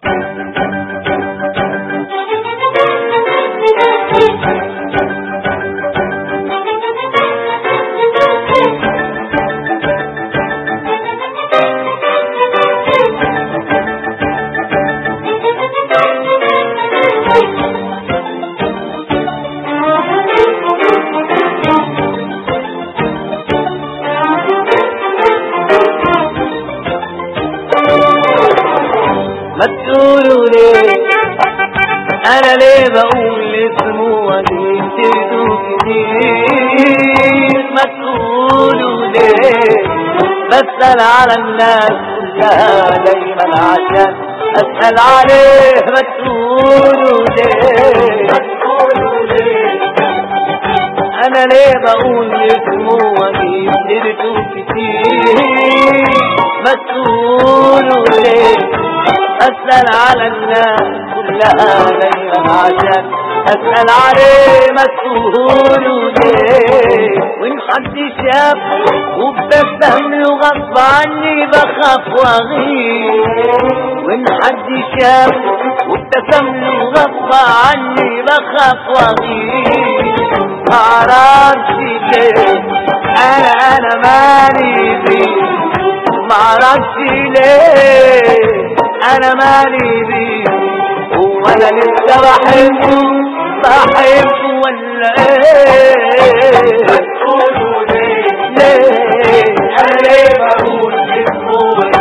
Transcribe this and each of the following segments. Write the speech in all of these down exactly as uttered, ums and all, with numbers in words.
ما تقولوا ليه انا ليه بقول اسمه كتير كتير؟ ما تقولوا ليه بسأل على الناس كلها دايما عشان اسأل عليه؟ ما تقولوا ليه ما تقولوا ليه انا ليه بقول اسمه كتير كتير؟ ما تقولوا ليه أسأل على الناس كلها دايما عشان أسأل عليه؟ ما تقولوا ليه وإن حد شاف وبتفهم له غصب عني بخاف وأغير؟ وإن حد شاف وبتفهم له غصب عني بخاف وأغير؟ معرفش ليه أنا أنا مالي بيه، معرفش ليه انا مالي بيه، هو انا لسه بحبه بحبه ولا ايه؟ ما تقولوا ليه ليه انا ليه بقول اسمه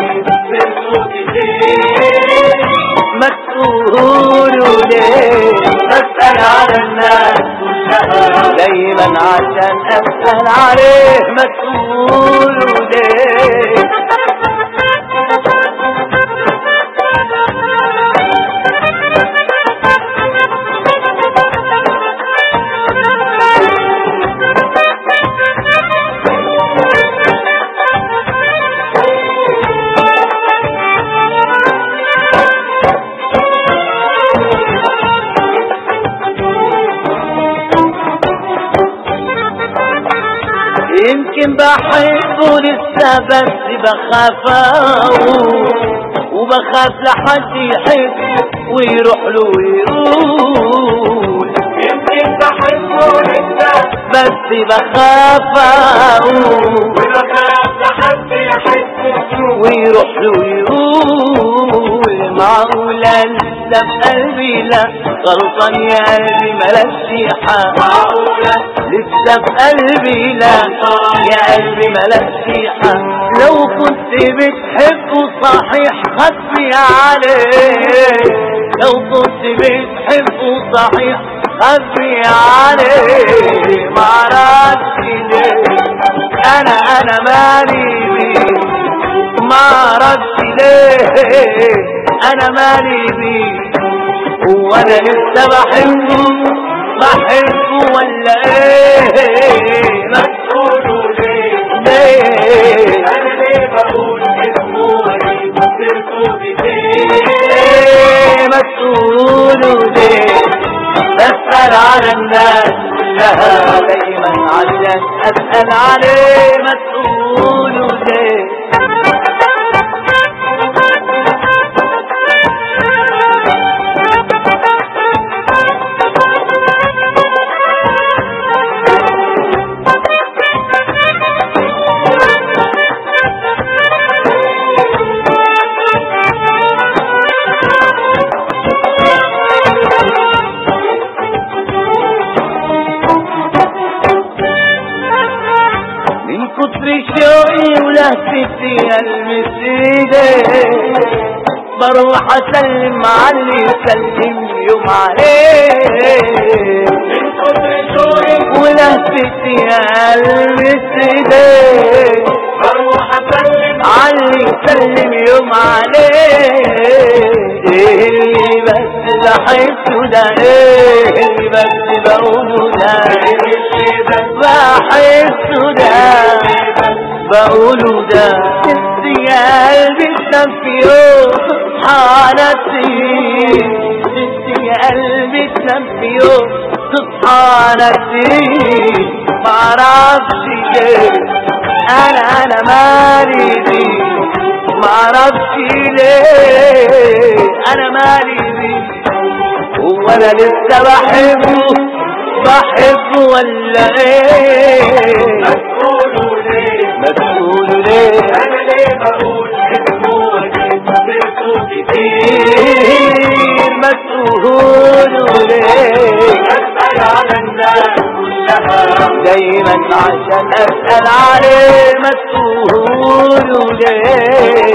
كتير؟ ما تقولوا ليه بسأل على الناس كلها دايما عشان اسأل عليه؟ ما تقولوا ليه يمكن بحبه لسه بس بخاف اقول، وبخاف لحد يحبه ويروح له ويقول. يمكن بحبه لسه بس بخاف اقول، وبخاف لحد يحبه ويروح له ويقول. معقولة لسه بقلبي لا غلطان يا قلبي ملاش حق؟ معقولة لسه بقلبي لا يا قلبي ملاش حق؟ لو كنت بتحبه صحيح خبي عليه، لو كنت بتحبه صحيح خبي عليه. معرفش ليه انا انا مالي بيه، معرفش ليه انا مالي بيه، هو انا لسه بحبه بحبه ولا ايه؟ ما تقولوا ليه ليه انا ليه بقول اسمه وسيرته كتير؟ ما تقولوا ليه بسأل على الناس كلها دايما عشان اسأل عليه؟ ما تقولوا ليه كتر شوقي ولهفتي المسيدة بروح اسلم على اللي يسلم يوم عليه. من كتر شوقي ولهفتي المسيدة بروح اسلم على اللي يسلم يوم عليه. ايه اللي بس بحسه ده، ايه اللي بس بقوله ده، بحسه ده بقوله ده. نفسي يا قلبي تنام في يوم تصحى نسيم، نفسي يا قلبي تنام في يوم تصحى نسيم. معرفش ليه انا انا مالي بيه، معرفش ليه انا مالي بيه هو انا لسه بحبه بحبه ولا ايه؟ ما تقولوا ليه ما تقولوا ليه انا ليه بقول اسمه واجيب سيرته كتير كتير ما تقولوا ليه اسأل على الناس كلها دايما عشان اسأل عليه ما تقولوا ليه